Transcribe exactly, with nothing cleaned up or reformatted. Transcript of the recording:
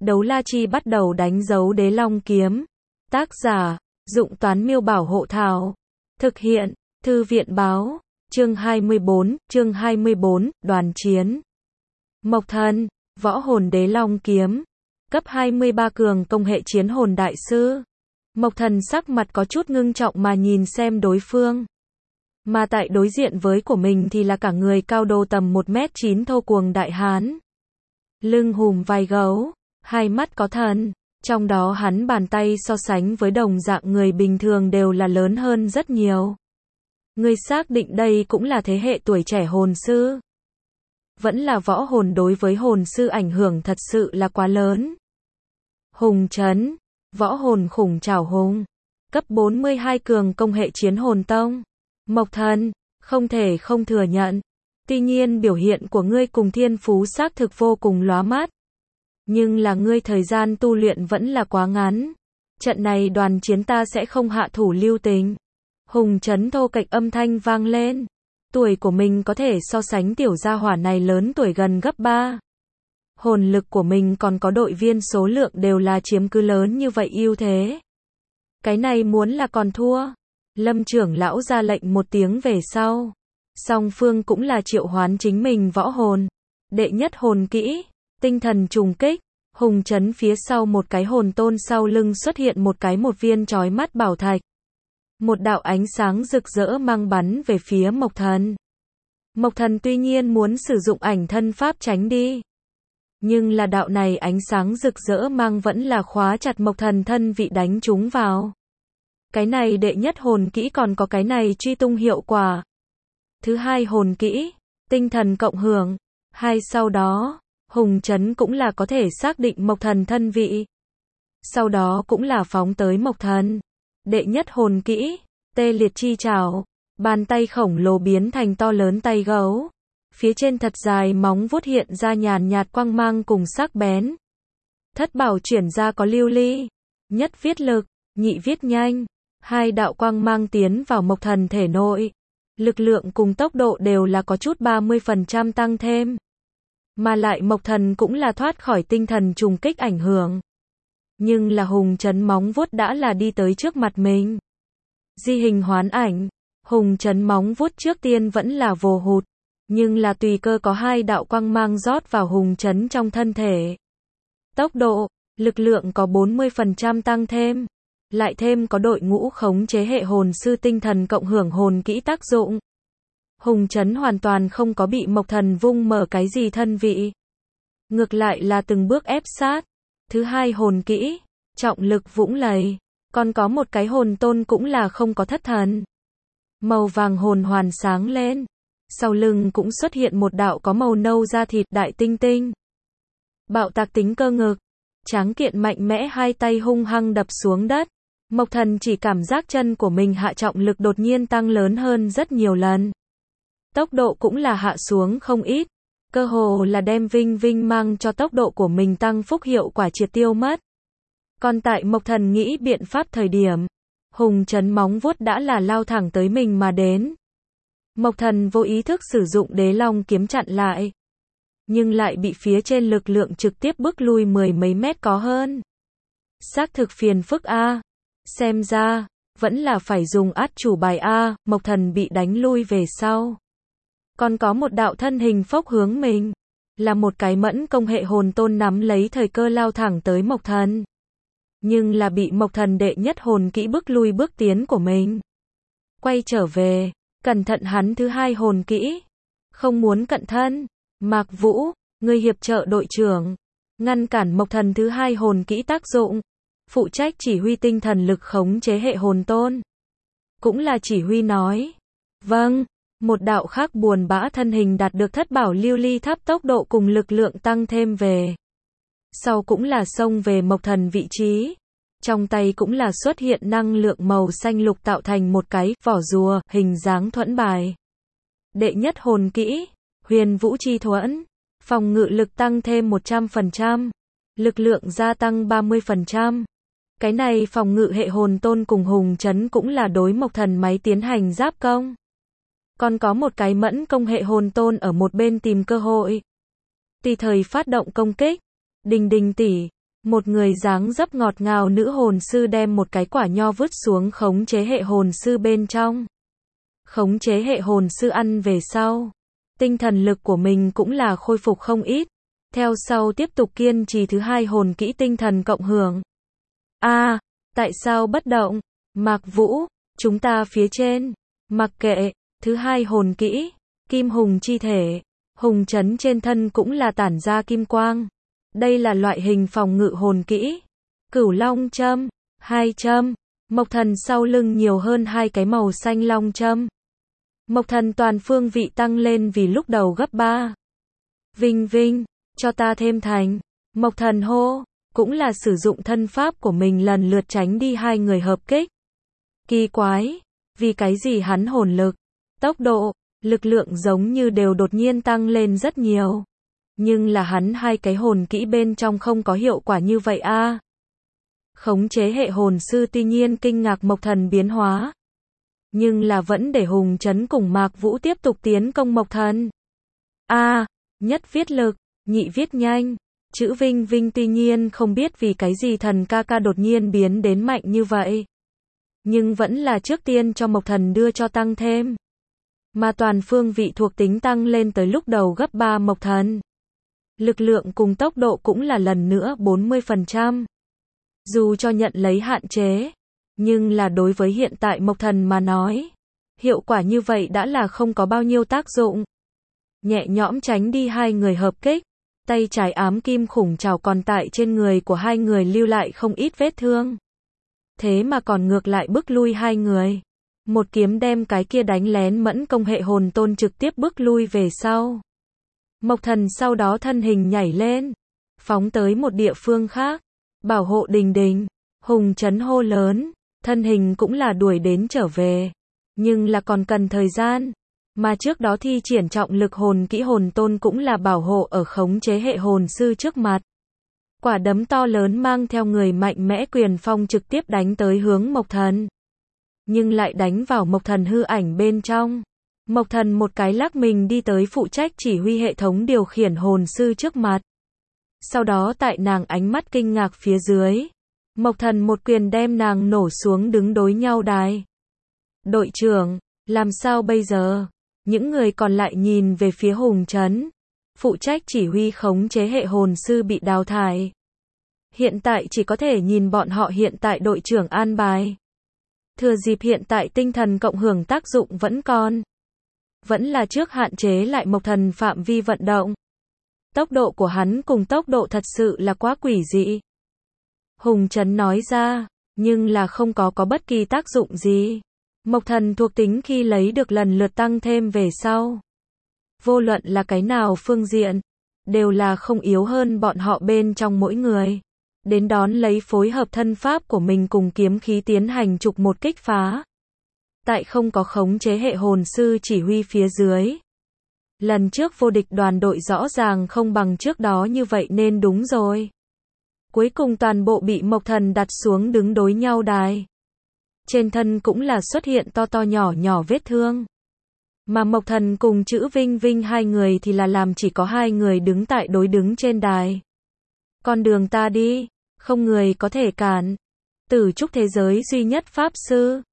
Đấu la chi bắt đầu đánh dấu đế long kiếm. Tác giả, Dụng Toán Miêu Bảo Hộ Thảo. Thực hiện, Thư viện Báo. Chương hai mươi bốn, chương hai mươi bốn, đoàn chiến. Mộc Thần, võ hồn đế long kiếm. Cấp hai mươi ba cường công hệ chiến hồn đại sư. Mộc Thần sắc mặt có chút ngưng trọng mà nhìn xem đối phương. Mà tại đối diện với của mình thì là cả người cao độ tầm một mét chín thô cuồng đại hán. Lưng hùm vai gấu, hai mắt có thần, trong đó hắn bàn tay so sánh với đồng dạng người bình thường đều là lớn hơn rất nhiều. Người xác định đây cũng là thế hệ tuổi trẻ hồn sư. Vẫn là võ hồn đối với hồn sư ảnh hưởng thật sự là quá lớn. Hùng Trấn, võ hồn khủng trảo hùng, cấp bốn mươi hai cường công hệ chiến hồn tông. Mộc Thần, không thể không thừa nhận. Tuy nhiên biểu hiện của ngươi cùng thiên phú xác thực vô cùng lóa mắt. Nhưng là ngươi thời gian tu luyện vẫn là quá ngắn. Trận này đoàn chiến ta sẽ không hạ thủ lưu tình. Hùng Trấn thô kệch âm thanh vang lên. Tuổi của mình có thể so sánh tiểu gia hỏa này lớn tuổi gần gấp ba. Hồn lực của mình còn có đội viên số lượng đều là chiếm cứ lớn như vậy ưu thế. Cái này muốn là còn thua. Lâm trưởng lão ra lệnh một tiếng về sau. Song phương cũng là triệu hoán chính mình võ hồn. Đệ nhất hồn kỹ, tinh thần trùng kích. Hùng Trấn phía sau một cái hồn tôn sau lưng xuất hiện một cái một viên chói mắt bảo thạch. Một đạo ánh sáng rực rỡ mang bắn về phía Mộc Thần. Mộc Thần tuy nhiên muốn sử dụng ảnh thân pháp tránh đi. Nhưng là đạo này ánh sáng rực rỡ mang vẫn là khóa chặt Mộc Thần thân vị đánh chúng vào. Cái này đệ nhất hồn kỹ còn có cái này truy tung hiệu quả. Thứ hai hồn kỹ, tinh thần cộng hưởng. Hai sau đó, Hùng Trấn cũng là có thể xác định Mộc Thần thân vị. Sau đó cũng là phóng tới Mộc Thần. Đệ nhất hồn kỹ, tê liệt chi trảo. Bàn tay khổng lồ biến thành to lớn tay gấu. Phía trên thật dài móng vuốt hiện ra nhàn nhạt quang mang cùng sắc bén. Thất bảo chuyển ra có lưu ly. Nhất viết lực, nhị viết nhanh. Hai đạo quang mang tiến vào Mộc Thần thể nội. Lực lượng cùng tốc độ đều là có chút ba mươi phần trăm tăng thêm. Mà lại Mộc Thần cũng là thoát khỏi tinh thần trùng kích ảnh hưởng. Nhưng là Hùng Trấn móng vuốt đã là đi tới trước mặt mình. Di hình hoán ảnh. Hùng Trấn móng vuốt trước tiên vẫn là vồ hụt. Nhưng là tùy cơ có hai đạo quang mang rót vào Hùng Trấn trong thân thể. Tốc độ, lực lượng có bốn mươi phần trăm tăng thêm. Lại thêm có đội ngũ khống chế hệ hồn sư tinh thần cộng hưởng hồn kỹ tác dụng. Hùng Trấn hoàn toàn không có bị Mộc Thần vung mở cái gì thân vị. Ngược lại là từng bước ép sát. Thứ hai hồn kỹ, trọng lực vũng lầy. Còn có một cái hồn tôn cũng là không có thất thần. Màu vàng hồn hoàn sáng lên. Sau lưng cũng xuất hiện một đạo có màu nâu da thịt đại tinh tinh. Bạo tạc tính cơ ngực. Tráng kiện mạnh mẽ hai tay hung hăng đập xuống đất. Mộc Thần chỉ cảm giác chân của mình hạ trọng lực đột nhiên tăng lớn hơn rất nhiều lần. Tốc độ cũng là hạ xuống không ít. Cơ hồ là đem vinh vinh mang cho tốc độ của mình tăng phúc hiệu quả triệt tiêu mất. Còn tại Mộc Thần nghĩ biện pháp thời điểm. Hùng Trấn móng vuốt đã là lao thẳng tới mình mà đến. Mộc Thần vô ý thức sử dụng đế long kiếm chặn lại. Nhưng lại bị phía trên lực lượng trực tiếp bước lui mười mấy mét có hơn. Xác thực phiền phức a. Xem ra, vẫn là phải dùng át chủ bài a. Mộc Thần bị đánh lui về sau. Còn có một đạo thân hình phốc hướng mình. Là một cái mẫn công hệ hồn tôn nắm lấy thời cơ lao thẳng tới Mộc Thần. Nhưng là bị Mộc Thần đệ nhất hồn kỹ bước lui bước tiến của mình. Quay trở về, cẩn thận hắn thứ hai hồn kỹ. Không muốn cận thân. Mạc Vũ, người hiệp trợ đội trưởng. Ngăn cản Mộc Thần thứ hai hồn kỹ tác dụng. Phụ trách chỉ huy tinh thần lực khống chế hệ hồn tôn. Cũng là chỉ huy nói. Vâng, một đạo khác buồn bã thân hình đạt được thất bảo lưu ly tháp tốc độ cùng lực lượng tăng thêm về. Sau cũng là xông về Mộc Thần vị trí. Trong tay cũng là xuất hiện năng lượng màu xanh lục tạo thành một cái vỏ rùa hình dáng thuẫn bài. Đệ nhất hồn kỹ, huyền vũ chi thuẫn. Phòng ngự lực tăng thêm một trăm phần trăm. Lực lượng gia tăng ba mươi phần trăm. Cái này phòng ngự hệ hồn tôn cùng Hùng Trấn cũng là đối Mộc Thần máy tiến hành giáp công. Còn có một cái mẫn công hệ hồn tôn ở một bên tìm cơ hội. Tùy thời phát động công kích. Đình Đình tỷ, Một người dáng dấp ngọt ngào nữ hồn sư đem một cái quả nho vứt xuống khống chế hệ hồn sư bên trong. Khống chế hệ hồn sư ăn về sau. Tinh thần lực của mình cũng là khôi phục không ít. Theo sau tiếp tục kiên trì thứ hai hồn kỹ tinh thần cộng hưởng. A, à, tại sao bất động? Mạc Vũ, chúng ta phía trên. Mặc kệ, thứ hai hồn kỹ, kim hùng chi thể. Hùng chấn trên thân cũng là tản ra kim quang. Đây là loại hình phòng ngự hồn kỹ. Cửu long châm, hai châm. Mộc thần sau lưng nhiều hơn hai cái màu xanh long châm. Mộc thần toàn phương vị tăng lên vì lúc đầu gấp ba. Vinh vinh, cho ta thêm thành. Mộc thần hô, cũng là sử dụng thân pháp của mình lần lượt tránh đi hai người hợp kích. Kỳ quái, vì cái gì hắn hồn lực, tốc độ, lực lượng giống như đều đột nhiên tăng lên rất nhiều. Nhưng là hắn hai cái hồn kỹ bên trong không có hiệu quả như vậy a. À. Khống chế hệ hồn sư tuy nhiên kinh ngạc Mộc thần biến hóa. Nhưng là vẫn để Hùng Chấn cùng Mạc Vũ tiếp tục tiến công Mộc thần. A, à, nhất viết lực, nhị viết nhanh. Chữ Vinh Vinh tuy nhiên không biết vì cái gì thần ca ca đột nhiên biến đến mạnh như vậy. Nhưng vẫn là trước tiên cho Mộc thần đưa cho tăng thêm. Mà toàn phương vị thuộc tính tăng lên tới lúc đầu gấp ba Mộc thần. Lực lượng cùng tốc độ cũng là lần nữa bốn mươi phần trăm. Dù cho nhận lấy hạn chế, nhưng là đối với hiện tại Mộc thần mà nói, hiệu quả như vậy đã là không có bao nhiêu tác dụng. Nhẹ nhõm tránh đi hai người hợp kích, tay trái ám kim khủng trảo còn tại trên người của hai người lưu lại không ít vết thương. Thế mà còn ngược lại bức lui hai người. Một kiếm đem cái kia đánh lén mẫn công hệ hồn tôn trực tiếp bức lui về sau. Mộc thần sau đó thân hình nhảy lên, phóng tới một địa phương khác, bảo hộ Đình Đình. Hùng Chấn hô lớn, thân hình cũng là đuổi đến trở về, nhưng là còn cần thời gian, mà trước đó thi triển trọng lực hồn kỹ hồn tôn cũng là bảo hộ ở khống chế hệ hồn sư trước mặt. Quả đấm to lớn mang theo người mạnh mẽ quyền phong trực tiếp đánh tới hướng Mộc thần, nhưng lại đánh vào Mộc thần hư ảnh bên trong. Mộc thần một cái lắc mình đi tới phụ trách chỉ huy hệ thống điều khiển hồn sư trước mặt. Sau đó tại nàng ánh mắt kinh ngạc phía dưới, Mộc thần một quyền đem nàng nổ xuống đứng đối nhau đài. Đội trưởng, làm sao bây giờ? Những người còn lại nhìn về phía Hùng Chấn. Phụ trách chỉ huy khống chế hệ hồn sư bị đào thải. Hiện tại chỉ có thể nhìn bọn họ hiện tại đội trưởng an bài. Thừa dịp hiện tại tinh thần cộng hưởng tác dụng vẫn còn. Vẫn là trước hạn chế lại Mộc thần phạm vi vận động. Tốc độ của hắn cùng tốc độ thật sự là quá quỷ dị. Hùng Chấn nói ra, nhưng là không có có bất kỳ tác dụng gì. Mộc thần thuộc tính khi lấy được lần lượt tăng thêm về sau. Vô luận là cái nào phương diện, đều là không yếu hơn bọn họ bên trong mỗi người. Đến đón lấy phối hợp thân pháp của mình cùng kiếm khí tiến hành trục một kích phá. Tại không có khống chế hệ hồn sư chỉ huy phía dưới. Lần trước vô địch đoàn đội rõ ràng không bằng trước đó như vậy nên đúng rồi. Cuối cùng toàn bộ bị Mộc thần đặt xuống đứng đối nhau đài. Trên thân cũng là xuất hiện to to nhỏ nhỏ vết thương. Mà Mộc thần cùng chữ Vinh Vinh hai người thì là làm chỉ có hai người đứng tại đối đứng trên đài. Con đường ta đi, không người có thể cản. Tử trúc thế giới duy nhất pháp sư.